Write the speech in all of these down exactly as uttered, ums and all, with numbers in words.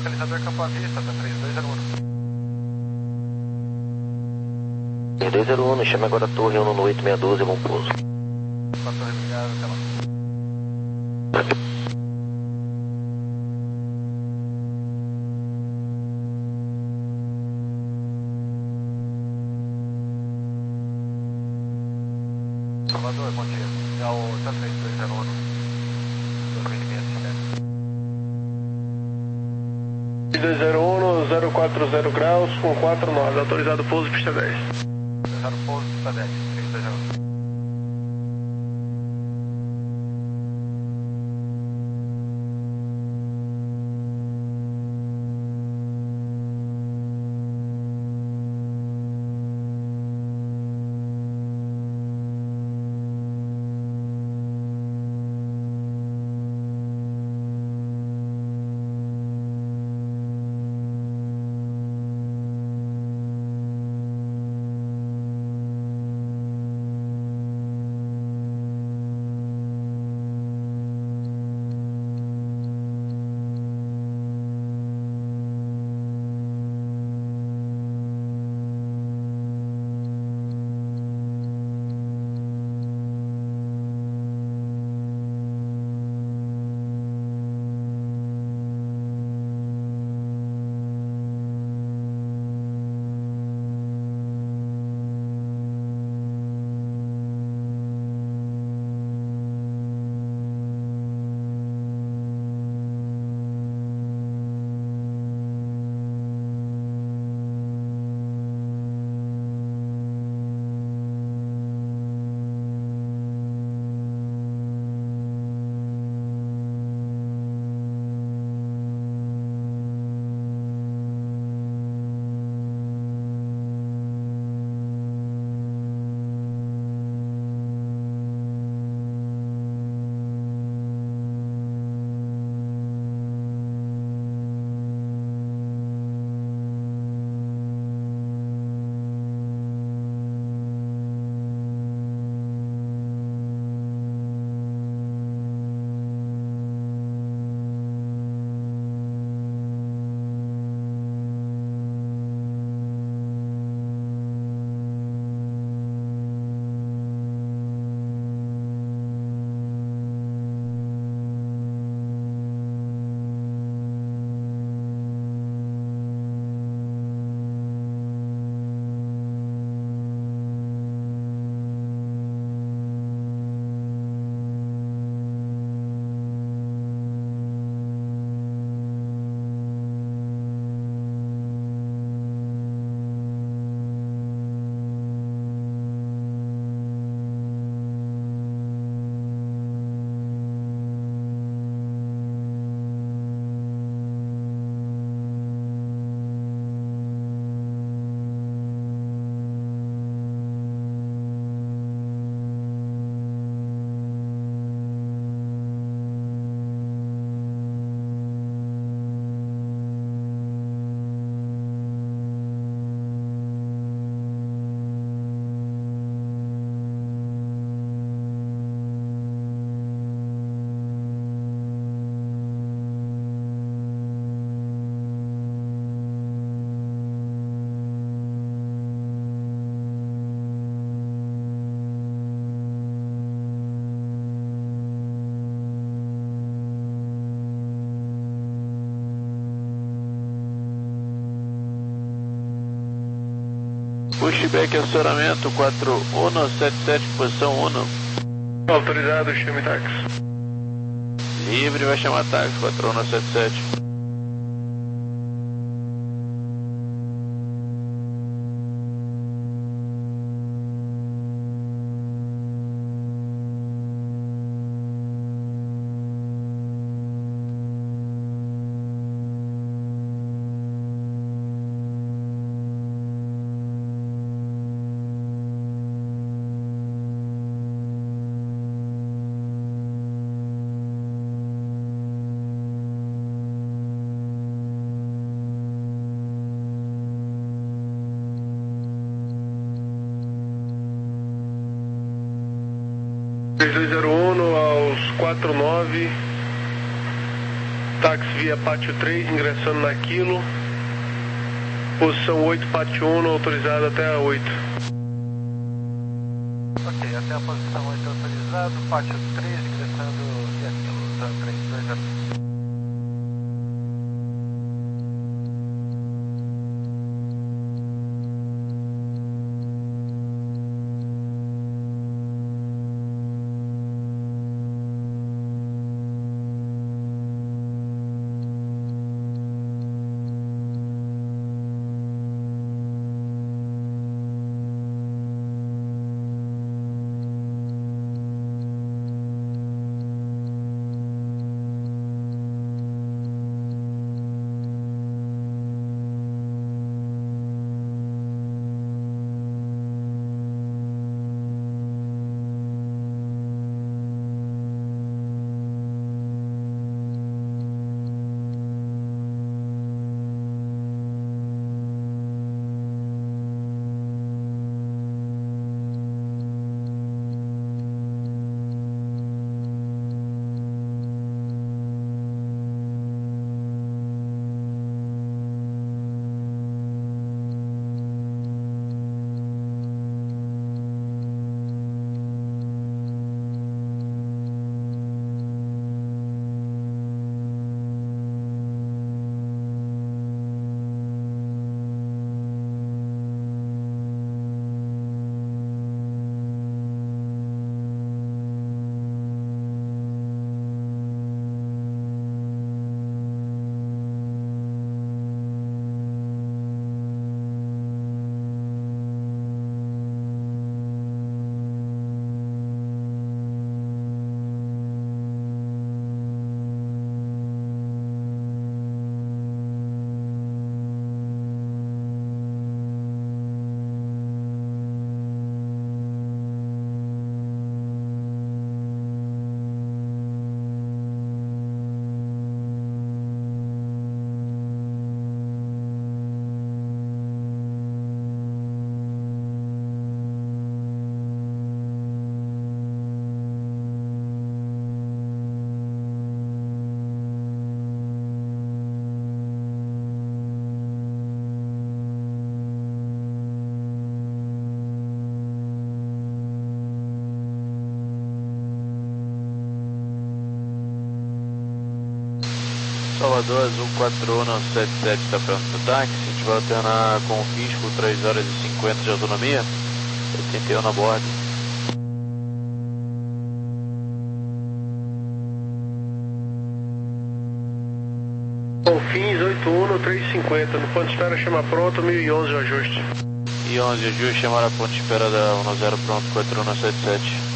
localizador Campo à Vista, tá três dois zero um. três dois zero um, chame agora a torre um no oito seis um, bom pouso. Pra torre, obrigado, até lá. Salvador, bom dia. É o três dois zero um, dois mil e quinhentos, três dois zero um, zero quatro zero graus com quatro nove, autorizado pouso pista dez. Autorizado pouso pista dez, três dois zero um. Pushback acionamento quatro um sete sete, posição um. Autorizado, chame táxi. Livre, vai chamar táxi quatro um sete sete. três dois zero um aos quatro nove, Táxi via Pátio três, ingressando na Quilo. Posição oito, Pátio um, autorizado até a oito. Ok, até a posição oito autorizado, Pátio três, ingressando via Quilo, Tan três dois zero. Salvador, Azul quatro um sete sete, está pronto para o táxi. A gente vai alternar com o Fisco, três horas e cinquenta de autonomia, oitenta e um na borda. Confins oito um, três cinquenta, no ponto de espera chama pronto, mil e onze o ajuste. E onze ajuste, chamar a ponto de espera da um zero pronto, quatro um sete sete.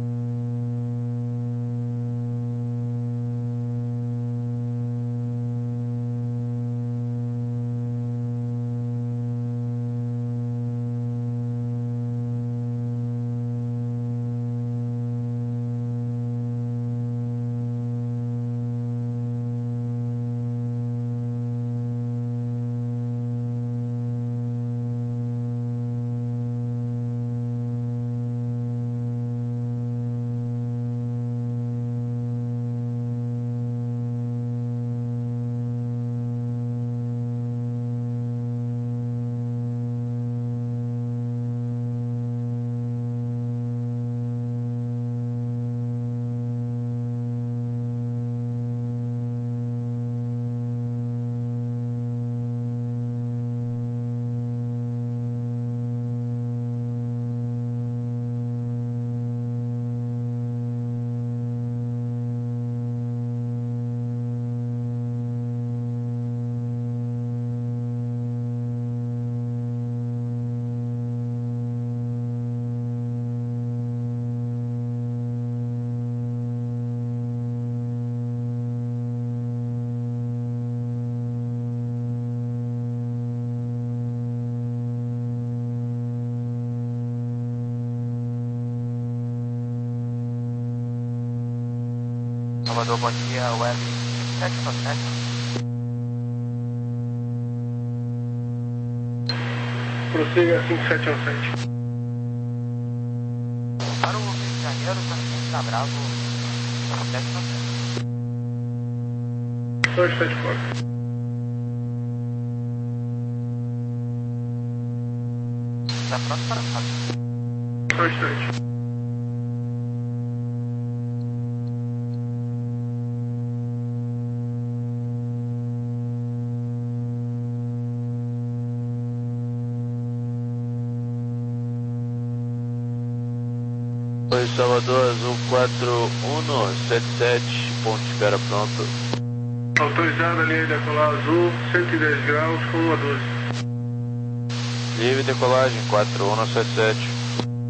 Salvador, bom dia, web sete sete. Prossiga cinco sete um sete. Para o Rio de Janeiro, Tranquilo da Bravo, sete sete. dois sete quatro. Tá pronto para rápido. Só um instante. Oi, Salvador, Azul quatro um sete sete, ponto de espera pronto. Autorizada a linha de decolar azul, cento e dez graus com um a doze. Livre decolagem quatro um sete sete.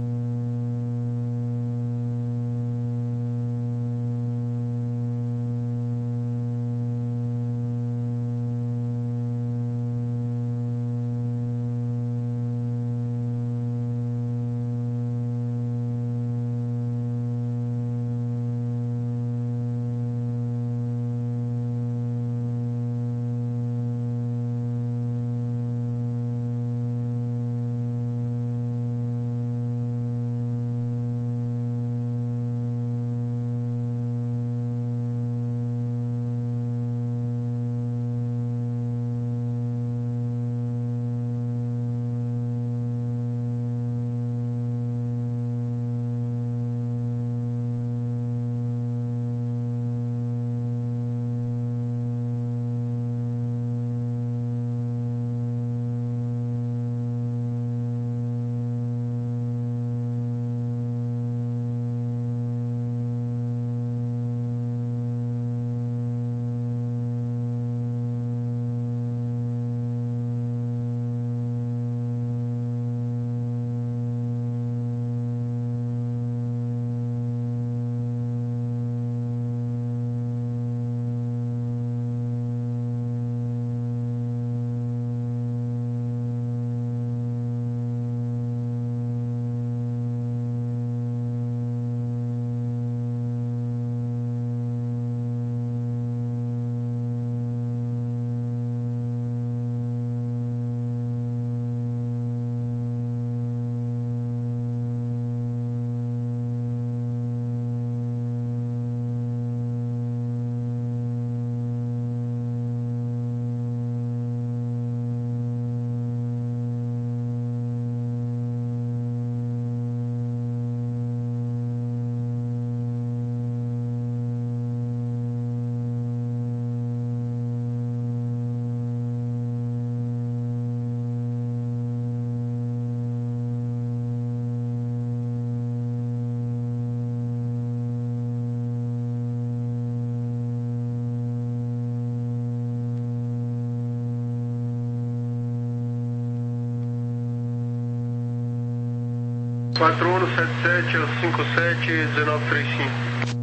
quatro um sete sete, cinco sete, dezenove trinta e cinco.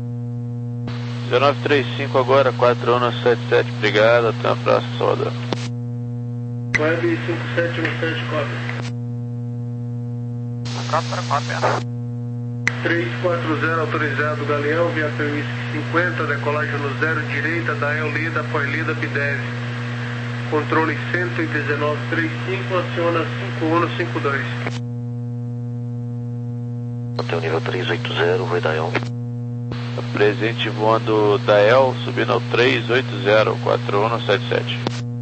dezenove trinta e cinco agora, quatro um sete sete, obrigado, até a próxima, Salvador. Web cinco sete um sete quatro. Pronto para cópia. três quatro zero autorizado, Galeão, via permisso cinquenta, decolagem no zero, direita, Dael Lida, após Lida, Bideve. Controle cento e dezenove trinta e cinco, aciona cinco um cinco dois. Até o nível três oito zero, vai Dael. Presente voando Dael, subindo ao três oito zero, quatro um sete sete.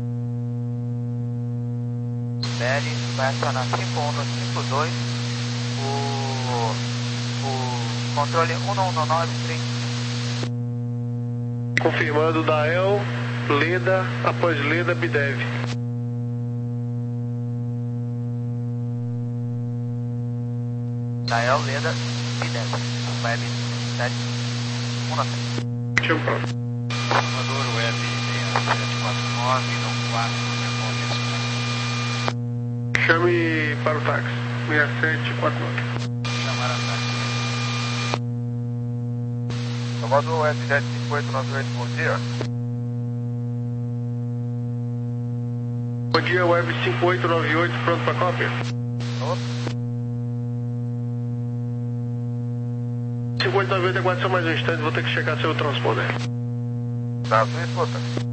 B L vai acionar cinco um cinco dois, o, o controle um um nove trinta. Confirmando Dael, Leda, após Leda, Bideve. Dael, Leda, Bideve. Web sete um nove. Chama pronto. Salvador, Web sete quatro nove, não quatro, Chame para o táxi. seis sete quatro nove. chamar a táxi. Salvador, Web sete cinco oito nove oito, bom dia. Bom dia, Web cinco oito nove oito, pronto para cópia? cinco oito nove oito, aguarde só mais um instante, vou ter que checar seu transponder. Tá, tu escuta.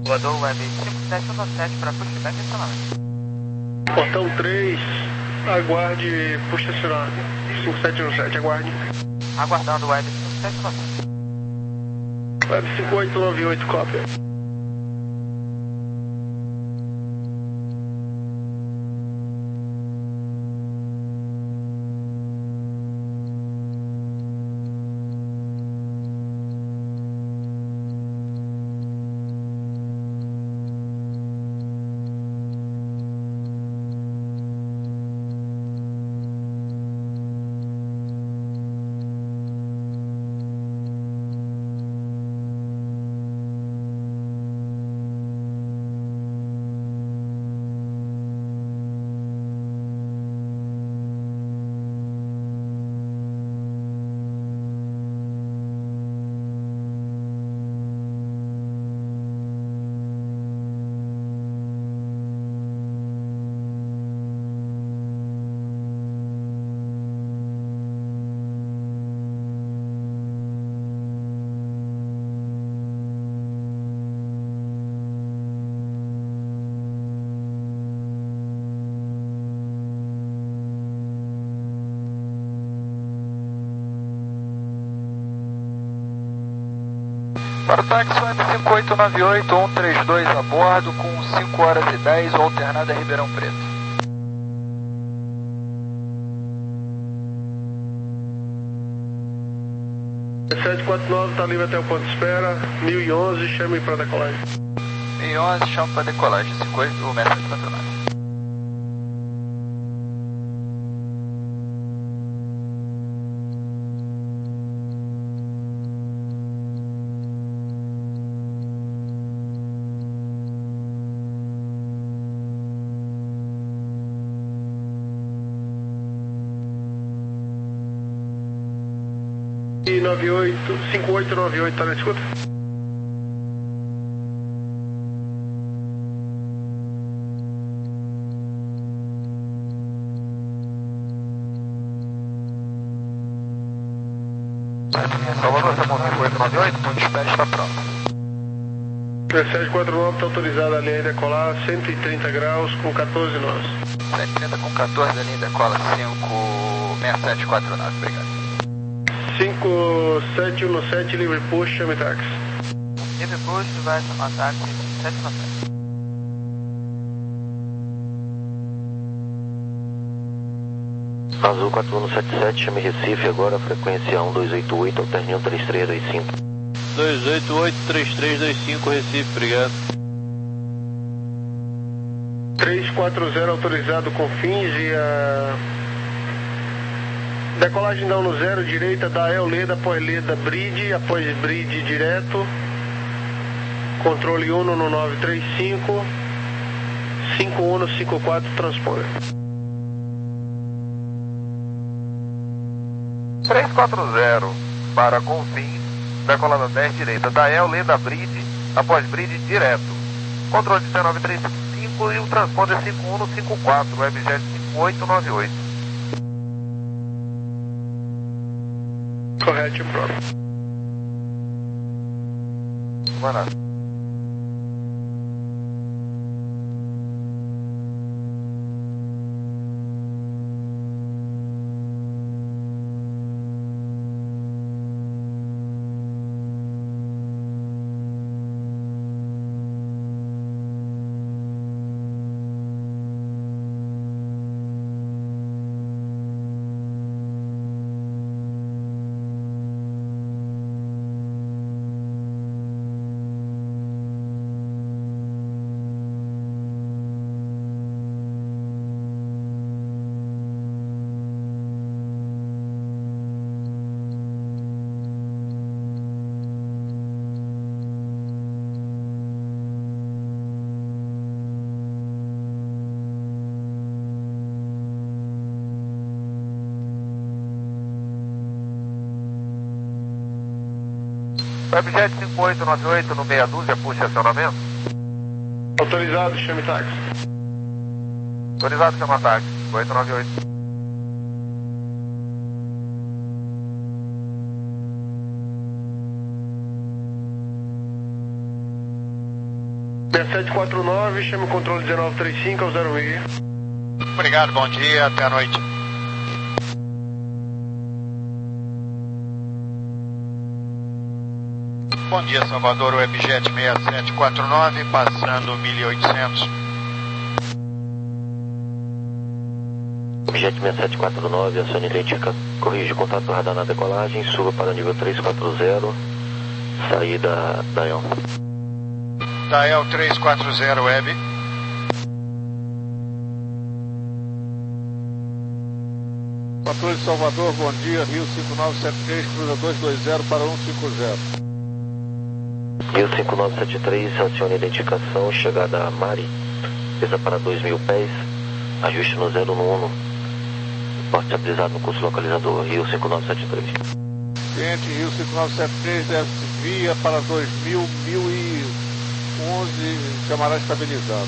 Voador Web cinco sete um sete para pushback e acionamento. Portão três, aguarde, puxa acionar. cinco sete um sete, aguarde. Aguardando Web cinco sete um sete. Web cinco oito nove oito, cópia. Para o táxi Web cinco oito nove oito, um três dois a bordo com cinco horas e dez, o alternado é Ribeirão Preto. sete quatro nove está livre até o ponto de espera, mil e onze, chame para decolagem. mil e onze, chame para decolagem, cinco oito, o mestre quatro nove. E nove oito, cinco oito nove oito, está na escuta? Salvador, tá bom, cinco oito nove oito, ponto de espera está pronto. sete quatro nove está autorizada a linha decolar, cento e trinta graus com quatorze nós. cento e trinta com quatorze, a linha decola cinco seis sete quatro nove, obrigado. cinco sete um sete, livre push, chame táxi. Livre push, vai chamar táxi cinco sete um sete. Azul quatro um sete sete, chame Recife agora, frequência um dois oito oito, alterne um três três dois cinco. dois oito oito, três três dois cinco, Recife, obrigado. três quatro zero autorizado com fins e a decolagem da Uno zero, direita da El Leda, após Leda Bridge, após Bridge direto, controle Uno no nove três cinco, cinco um cinco quatro, transponder. três quatro zero para Confins, decolada dez direita da El Leda Bridge, após Bridge direto, controle C nove três cinco e o transponder cinco um cinco quatro, Webjet cinco oito nove oito. Correto, pronto. Vai lá. Webjet cinco oito nove oito no meia dúzia, puxa acionamento. Autorizado, chame táxi. Autorizado, chama táxi, cinco oito nove oito. sete sete quatro nove, chame o controle dezenove trinta e cinco ao zero seis. Obrigado, bom dia, até a noite. Bom dia, Salvador, Webjet seis sete quatro nove, passando mil e oitocentos. Webjet seis sete quatro nove, acione idêntica, corrige contato radar na decolagem, suba para o nível trezentos e quarenta, saída da E O. Da E L trezentos e quarenta, Web. Patrulha de Salvador, bom dia, Rio cinco nove sete três, cruza duzentos e vinte para cento e cinquenta. Rio cinco nove sete três, acione identificação, chegada a Mari, pesa para dois mil pés, ajuste no zero um, porte estabilizado no curso localizador, Rio cinco nove sete três. Cliente Rio cinco nove sete três, deve via para dois mil, mil e onze, chamará estabilizado.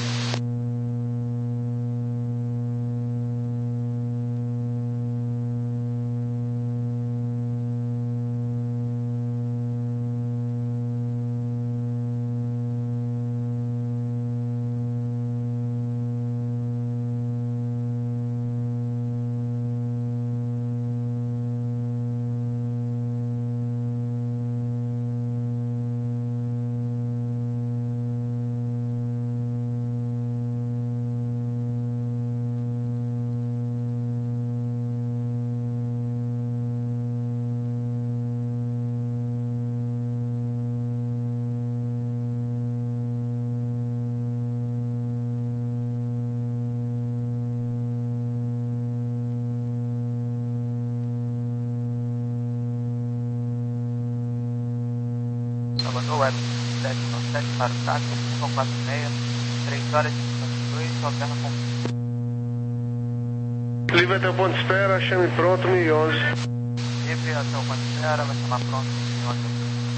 Salvador Web sete nove sete para o táxi, cinco quatro seis, três horas e cinquenta e dois, alterna com... Livre até o ponto de espera, chame pronto, mil e onze. Livre até o ponto de espera, vai chamar pronto, mil e onze.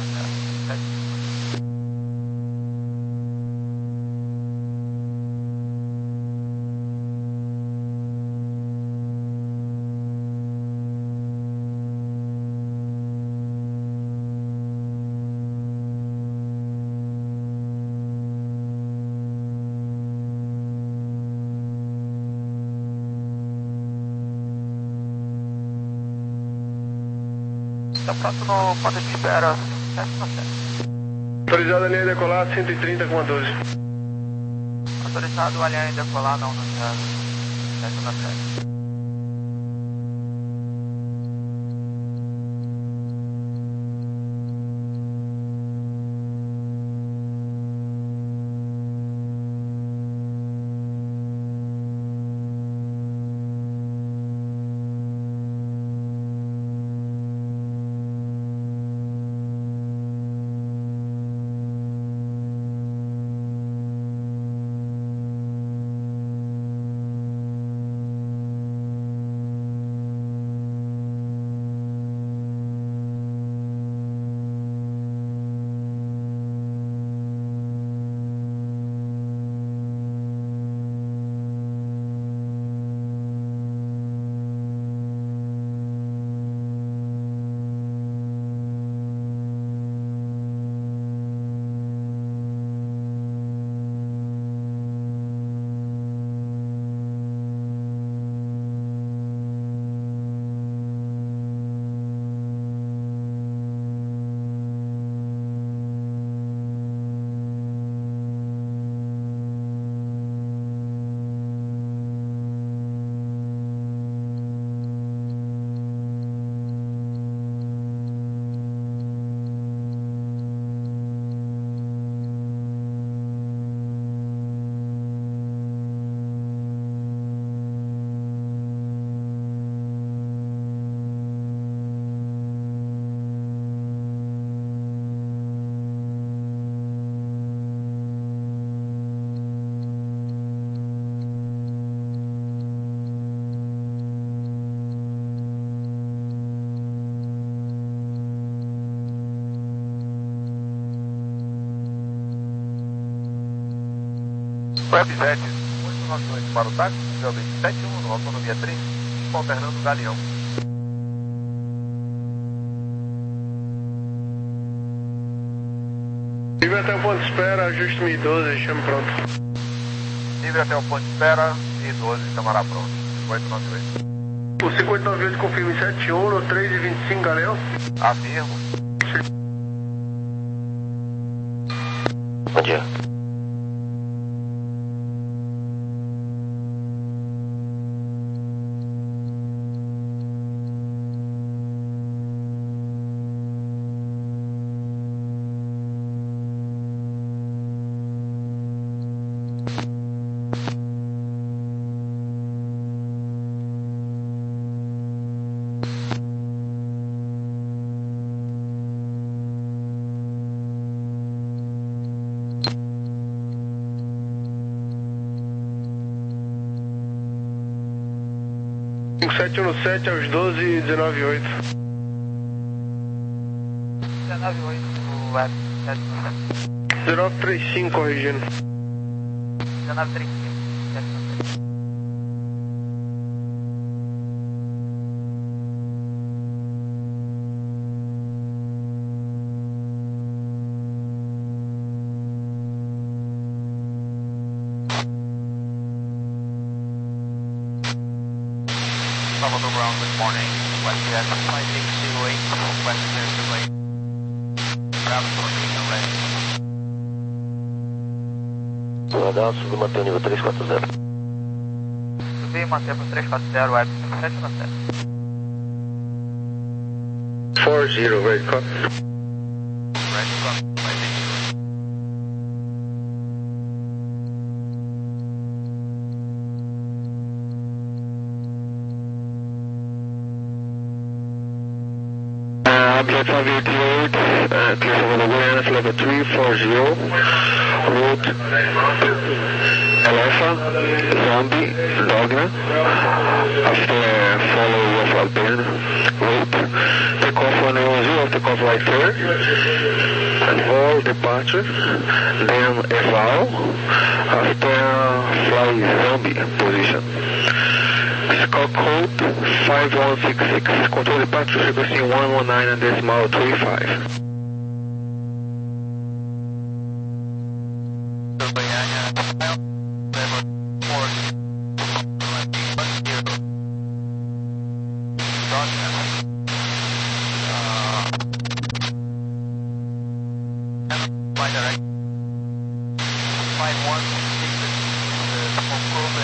Está pronto no ponto de espera sete nove sete. Autorizado a linha decolar cento e trinta com a doze. Autorizado a linha decolar não, não sete nove sete. Webjet oito nove oito para o táxi, nível sete um, autonomia três, alternando Galeão. Livre até o ponto de espera, ajuste mil e doze, chame pronto. Livre até o ponto de espera, mil e doze, chamará pronto. cinquenta e nove oito. O cinquenta e nove oito confirma em sete um no três e vinte e cinco, Galeão. Afirmo. Bom dia. cinco sete um sete aos doze e dezenove e oito. dezenove e oito, o web sete sete. dezenove trinta e cinco corrigindo. dezenove trinta e cinco, sete sete. Salvador Ground, good morning. Westjet five eight zero eight, West clear to late. Bravo, Tornado ready. Radar, subir e manter o nível três quatro zero. Subir e manter para três quatro zero, web cinco sete um sete. four zero, ready, copy. Ready, copy. five eight zero. Object five eight zero eight, uh, clear over the Goiânia, level three four zero, route Alpha, Zombie, Dogna, after follow of Alpine, route, takeoff one one zero, takeoff right third, and all departure, then eval, after fly Zombie position. Scout code five one six six, control departure frequency one one nine and decimal three five. Goiânia, level four.